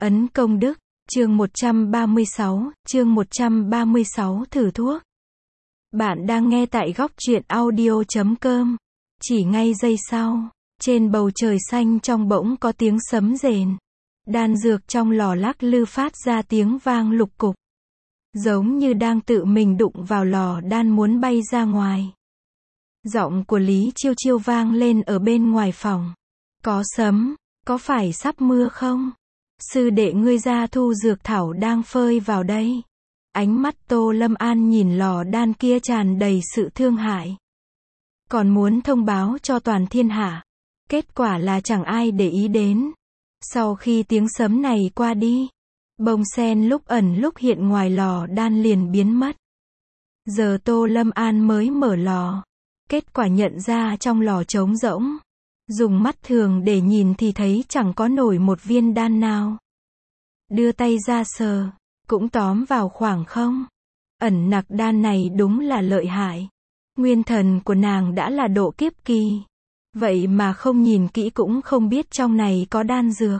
Ấn công đức, chương 136 thử thuốc. Bạn đang nghe tại góc truyện audio.com. Chỉ ngay giây sau, trên bầu trời xanh trong bỗng có tiếng sấm rền. Đan dược trong lò lắc lư phát ra tiếng vang lục cục. Giống như đang tự mình đụng vào lò đan muốn bay ra ngoài. Giọng của Lý Chiêu Chiêu vang lên ở bên ngoài phòng. Có sấm, có phải sắp mưa không? Sư đệ ngươi ra thu dược thảo đang phơi vào đây. Ánh mắt Tô Lâm An nhìn lò đan kia tràn đầy sự thương hại. Còn muốn thông báo cho toàn thiên hạ. Kết quả là chẳng ai để ý đến. Sau khi tiếng sấm này qua đi, bông sen lúc ẩn lúc hiện ngoài lò đan liền biến mất. Giờ Tô Lâm An mới mở lò. Kết quả nhận ra trong lò trống rỗng. Dùng mắt thường để nhìn thì thấy chẳng có nổi một viên đan nào. Đưa tay ra sờ, cũng tóm vào khoảng không. Ẩn nặc đan này đúng là lợi hại. Nguyên thần của nàng đã là độ kiếp kỳ. Vậy mà không nhìn kỹ cũng không biết trong này có đan dược.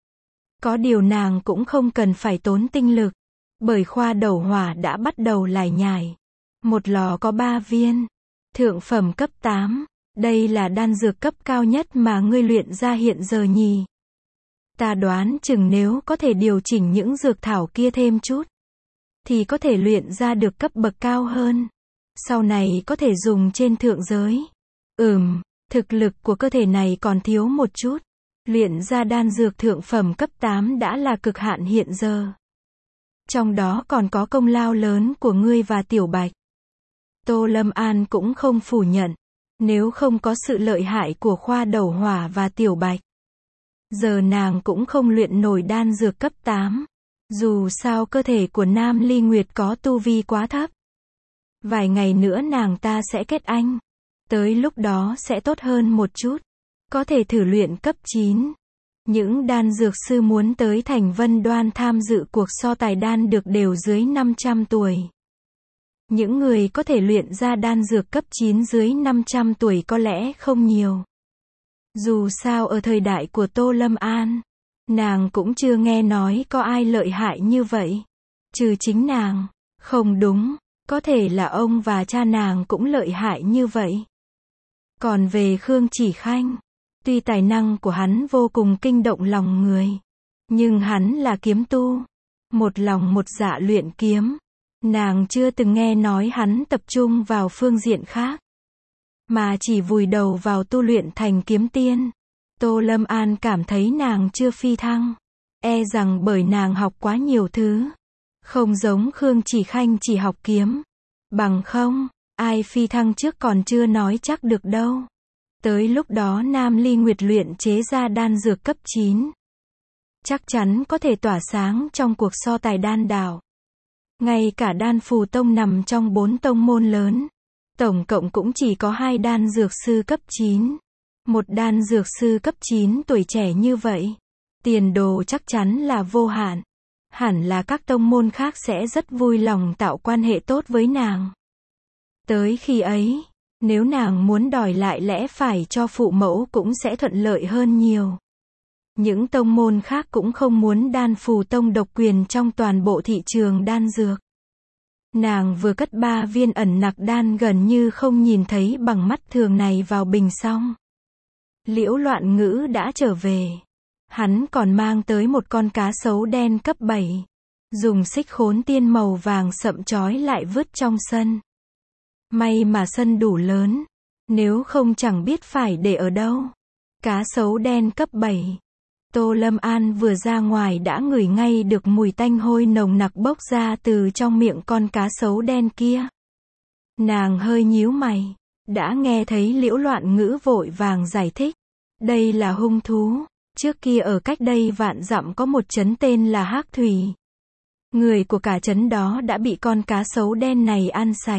Có điều nàng cũng không cần phải tốn tinh lực. Bởi khoa đầu hỏa đã bắt đầu lải nhải. Một lò có 3 viên. Thượng phẩm cấp 8. Đây là đan dược cấp cao nhất mà ngươi luyện ra hiện giờ nhỉ. Ta đoán chừng nếu có thể điều chỉnh những dược thảo kia thêm chút, thì có thể luyện ra được cấp bậc cao hơn. Sau này có thể dùng trên thượng giới. Thực lực của cơ thể này còn thiếu một chút. Luyện ra đan dược thượng phẩm cấp 8 đã là cực hạn hiện giờ. Trong đó còn có công lao lớn của ngươi và Tiểu Bạch. Tô Lâm An cũng không phủ nhận. Nếu không có sự lợi hại của khoa đầu hỏa và Tiểu Bạch, giờ nàng cũng không luyện nổi đan dược cấp 8. Dù sao cơ thể của Nam Ly Nguyệt có tu vi quá thấp. Vài ngày nữa nàng ta sẽ kết anh. Tới lúc đó sẽ tốt hơn một chút. Có thể thử luyện cấp 9. Những đan dược sư muốn tới thành Vân Đoan tham dự cuộc so tài đan được đều dưới 500 tuổi. Những người có thể luyện ra đan dược cấp 9 dưới 500 tuổi có lẽ không nhiều. Dù sao ở thời đại của Tô Lâm An, nàng cũng chưa nghe nói có ai lợi hại như vậy. Trừ chính nàng. Không đúng, có thể là ông và cha nàng cũng lợi hại như vậy. Còn về Khương Chỉ Khanh, tuy tài năng của hắn vô cùng kinh động lòng người, nhưng hắn là kiếm tu, một lòng một dạ luyện kiếm. Nàng chưa từng nghe nói hắn tập trung vào phương diện khác, mà chỉ vùi đầu vào tu luyện thành kiếm tiên. Tô Lâm An cảm thấy nàng chưa phi thăng. E rằng bởi nàng học quá nhiều thứ. Không giống Khương Chỉ Khanh chỉ học kiếm. Bằng không, ai phi thăng trước còn chưa nói chắc được đâu. Tới lúc đó Nam Ly Nguyệt luyện chế ra đan dược cấp 9. Chắc chắn có thể tỏa sáng trong cuộc so tài đan đạo. Ngay cả Đan Phù Tông nằm trong 4 tông môn lớn. Tổng cộng cũng chỉ có 2 đan dược sư cấp 9. Một đan dược sư cấp 9 tuổi trẻ như vậy. Tiền đồ chắc chắn là vô hạn. Hẳn là các tông môn khác sẽ rất vui lòng tạo quan hệ tốt với nàng. Tới khi ấy, nếu nàng muốn đòi lại lẽ phải cho phụ mẫu cũng sẽ thuận lợi hơn nhiều. Những tông môn khác cũng không muốn Đan Phù Tông độc quyền trong toàn bộ thị trường đan dược. Nàng vừa cất 3 viên ẩn nặc đan gần như không nhìn thấy bằng mắt thường này vào bình xong. Liễu Loạn Ngữ đã trở về. Hắn còn mang tới một con cá sấu đen cấp 7. Dùng xích khốn tiên màu vàng sậm trói lại vứt trong sân. May mà sân đủ lớn. Nếu không chẳng biết phải để ở đâu. Cá sấu đen cấp 7. Tô Lâm An vừa ra ngoài đã ngửi ngay được mùi tanh hôi nồng nặc bốc ra từ trong miệng con cá sấu đen kia. Nàng hơi nhíu mày. Đã nghe thấy Liễu Loạn Ngữ vội vàng giải thích. Đây là hung thú. Trước kia ở cách đây vạn dặm có một trấn tên là Hắc Thủy. Người của cả trấn đó đã bị con cá sấu đen này ăn sạch.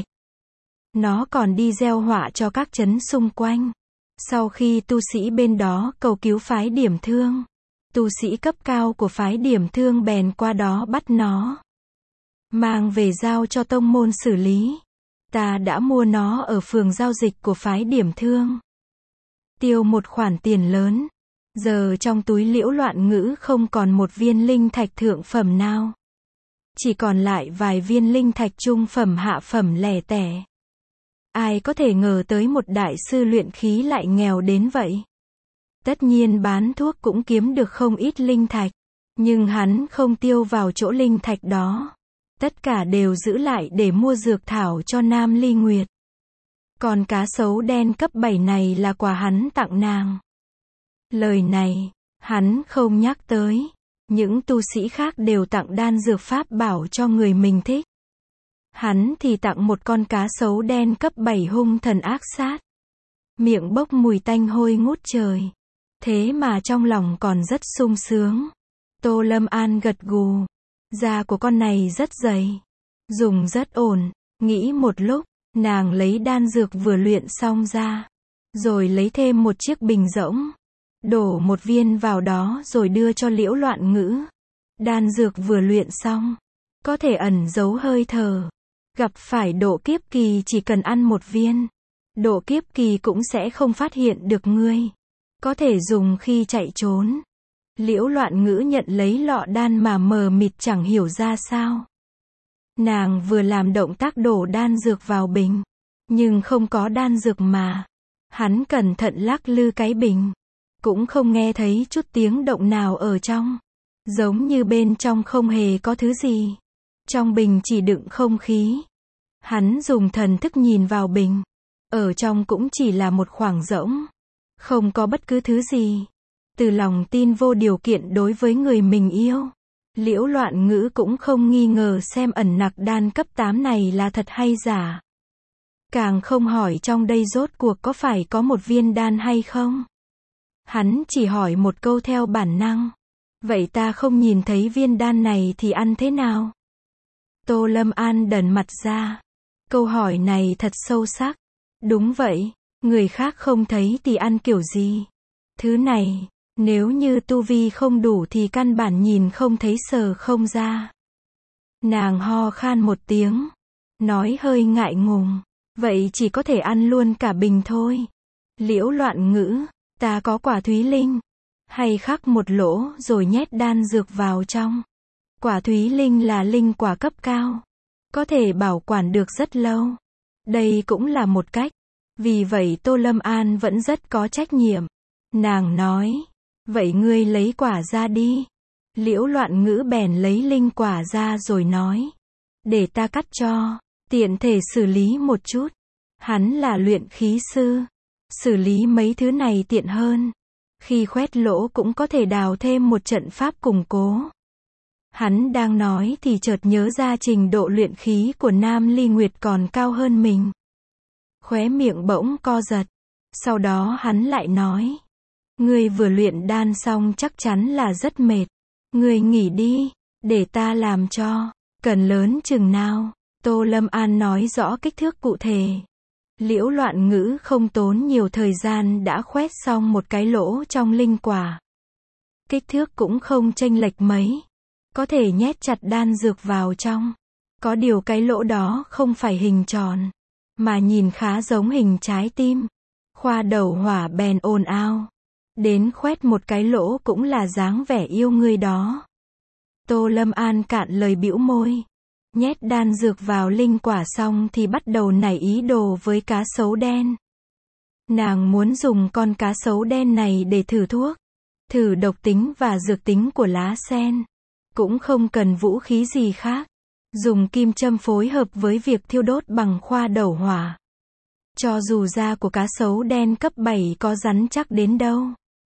Nó còn đi gieo họa cho các trấn xung quanh. Sau khi tu sĩ bên đó cầu cứu phái Điểm Thương, tu sĩ cấp cao của phái Điểm Thương bèn qua đó bắt nó, mang về giao cho tông môn xử lý. Ta đã mua nó ở phường giao dịch của phái Điểm Thương. Tiêu một khoản tiền lớn. Giờ trong túi Liễu Loạn Ngữ không còn một viên linh thạch thượng phẩm nào. Chỉ còn lại vài viên linh thạch trung phẩm hạ phẩm lẻ tẻ. Ai có thể ngờ tới một đại sư luyện khí lại nghèo đến vậy. Tất nhiên bán thuốc cũng kiếm được không ít linh thạch. Nhưng hắn không tiêu vào chỗ linh thạch đó. Tất cả đều giữ lại để mua dược thảo cho Nam Ly Nguyệt. Còn cá sấu đen cấp 7 này là quà hắn tặng nàng. Lời này, hắn không nhắc tới. Những tu sĩ khác đều tặng đan dược pháp bảo cho người mình thích. Hắn thì tặng một con cá sấu đen cấp 7 hung thần ác sát. Miệng bốc mùi tanh hôi ngút trời. Thế mà trong lòng còn rất sung sướng. Tô Lâm An gật gù. Da của con này rất dày. Dùng rất ổn. Nghĩ một lúc, nàng lấy đan dược vừa luyện xong ra. Rồi lấy thêm một chiếc bình rỗng. Đổ một viên vào đó rồi đưa cho Liễu Loạn Ngữ. Đan dược vừa luyện xong. Có thể ẩn giấu hơi thở. Gặp phải độ kiếp kỳ chỉ cần ăn một viên. Độ kiếp kỳ cũng sẽ không phát hiện được ngươi. Có thể dùng khi chạy trốn. Liễu Loạn Ngữ nhận lấy lọ đan mà mờ mịt chẳng hiểu ra sao. Nàng vừa làm động tác đổ đan dược vào bình. Nhưng không có đan dược mà. Hắn cẩn thận lắc lư cái bình. Cũng không nghe thấy chút tiếng động nào ở trong. Giống như bên trong không hề có thứ gì. Trong bình chỉ đựng không khí. Hắn dùng thần thức nhìn vào bình. Ở trong cũng chỉ là một khoảng rỗng. Không có bất cứ thứ gì. Từ lòng tin vô điều kiện đối với người mình yêu. Liễu Loạn Ngữ cũng không nghi ngờ xem ẩn nặc đan cấp 8 này là thật hay giả. Càng không hỏi trong đây rốt cuộc có phải có một viên đan hay không. Hắn chỉ hỏi một câu theo bản năng. Vậy ta không nhìn thấy viên đan này thì ăn thế nào? Tô Lâm An đần mặt ra. Câu hỏi này thật sâu sắc. Đúng vậy, người khác không thấy thì ăn kiểu gì? Thứ này, nếu như tu vi không đủ thì căn bản nhìn không thấy sờ không ra. Nàng ho khan một tiếng. Nói hơi ngại ngùng. Vậy chỉ có thể ăn luôn cả bình thôi. Liễu Loạn Ngữ. Ta có quả thúy linh. Hay khắc một lỗ rồi nhét đan dược vào trong. Quả thúy linh là linh quả cấp cao. Có thể bảo quản được rất lâu. Đây cũng là một cách. Vì vậy Tô Lâm An vẫn rất có trách nhiệm. Nàng nói. Vậy ngươi lấy quả ra đi. Liễu Loạn Ngữ bèn lấy linh quả ra rồi nói. Để ta cắt cho. Tiện thể xử lý một chút. Hắn là luyện khí sư. Xử lý mấy thứ này tiện hơn. Khi khoét lỗ cũng có thể đào thêm một trận pháp củng cố. Hắn đang nói thì chợt nhớ ra trình độ luyện khí của Nam Ly Nguyệt còn cao hơn mình. Khóe miệng bỗng co giật. Sau đó hắn lại nói. Ngươi vừa luyện đan xong chắc chắn là rất mệt. Ngươi nghỉ đi, để ta làm cho. Cần lớn chừng nào? Tô Lâm An nói rõ kích thước cụ thể. Liễu Loạn Ngữ không tốn nhiều thời gian đã khoét xong một cái lỗ trong linh quả. Kích thước cũng không chênh lệch mấy. Có thể nhét chặt đan dược vào trong. Có điều cái lỗ đó không phải hình tròn, mà nhìn khá giống hình trái tim. Khoa Đầu Hỏa bèn ồn ào. Đến khoét một cái lỗ cũng là dáng vẻ yêu ngươi đó. Tô Lâm An cạn lời bĩu môi. Nhét đan dược vào linh quả xong thì bắt đầu nảy ý đồ với cá sấu đen. Nàng muốn dùng con cá sấu đen này để thử thuốc. Thử độc tính và dược tính của lá sen. Cũng không cần vũ khí gì khác. Dùng kim châm phối hợp với việc thiêu đốt bằng khoa đầu hỏa. Cho dù da của cá sấu đen cấp 7 có rắn chắc đến đâu,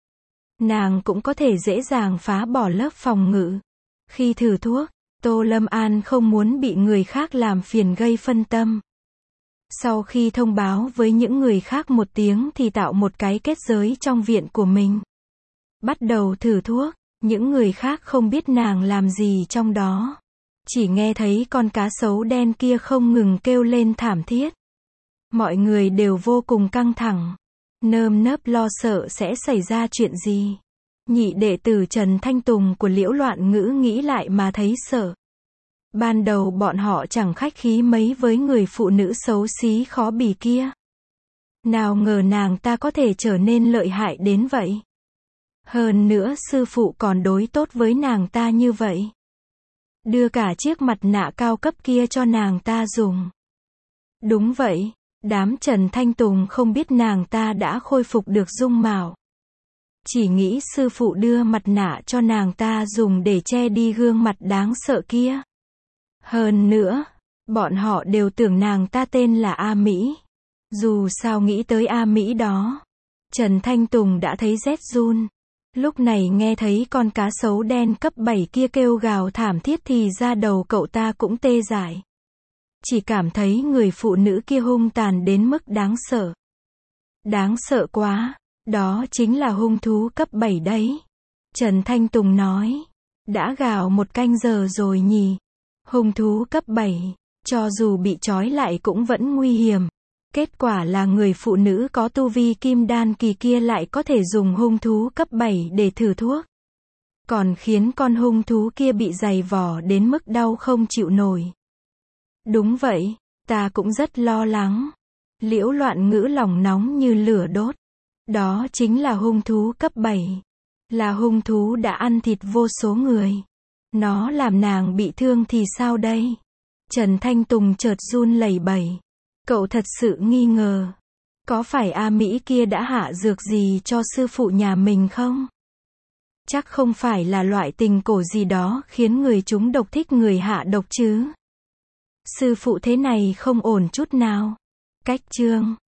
nàng cũng có thể dễ dàng phá bỏ lớp phòng ngự. Khi thử thuốc, Tô Lâm An không muốn bị người khác làm phiền gây phân tâm. Sau khi thông báo với những người khác một tiếng thì tạo một cái kết giới trong viện của mình. Bắt đầu thử thuốc, những người khác không biết nàng làm gì trong đó. Chỉ nghe thấy con cá sấu đen kia không ngừng kêu lên thảm thiết. Mọi người đều vô cùng căng thẳng. Nơm nớp lo sợ sẽ xảy ra chuyện gì. Nhị đệ tử Trần Thanh Tùng của Liễu Loạn Ngữ nghĩ lại mà thấy sợ. Ban đầu bọn họ chẳng khách khí mấy với người phụ nữ xấu xí khó bì kia. Nào ngờ nàng ta có thể trở nên lợi hại đến vậy. Hơn nữa sư phụ còn đối tốt với nàng ta như vậy. Đưa cả chiếc mặt nạ cao cấp kia cho nàng ta dùng. Đúng vậy, đám Trần Thanh Tùng không biết nàng ta đã khôi phục được dung mạo. Chỉ nghĩ sư phụ đưa mặt nạ cho nàng ta dùng để che đi gương mặt đáng sợ kia. Hơn nữa, bọn họ đều tưởng nàng ta tên là A Mỹ. Dù sao nghĩ tới A Mỹ đó, Trần Thanh Tùng đã thấy rét run. Lúc này nghe thấy con cá sấu đen cấp 7 kia kêu gào thảm thiết thì da đầu cậu ta cũng tê dại. Chỉ cảm thấy người phụ nữ kia hung tàn đến mức đáng sợ. Đáng sợ quá, đó chính là hung thú cấp 7 đấy. Trần Thanh Tùng nói, đã gào 1 canh giờ rồi nhỉ. Hung thú cấp 7, cho dù bị trói lại cũng vẫn nguy hiểm. Kết quả là người phụ nữ có tu vi kim đan kỳ kia lại có thể dùng hung thú cấp 7 để thử thuốc. Còn khiến con hung thú kia bị dày vò đến mức đau không chịu nổi. Đúng vậy, ta cũng rất lo lắng. Liễu Loạn Ngữ lòng nóng như lửa đốt. Đó chính là hung thú cấp 7. Là hung thú đã ăn thịt vô số người. Nó làm nàng bị thương thì sao đây? Trần Thanh Tùng chợt run lẩy bẩy. Cậu thật sự nghi ngờ. Có phải A Mỹ kia đã hạ dược gì cho sư phụ nhà mình không? Chắc không phải là loại tình cổ gì đó khiến người chúng độc thích người hạ độc chứ. Sư phụ thế này không ổn chút nào. Cách chương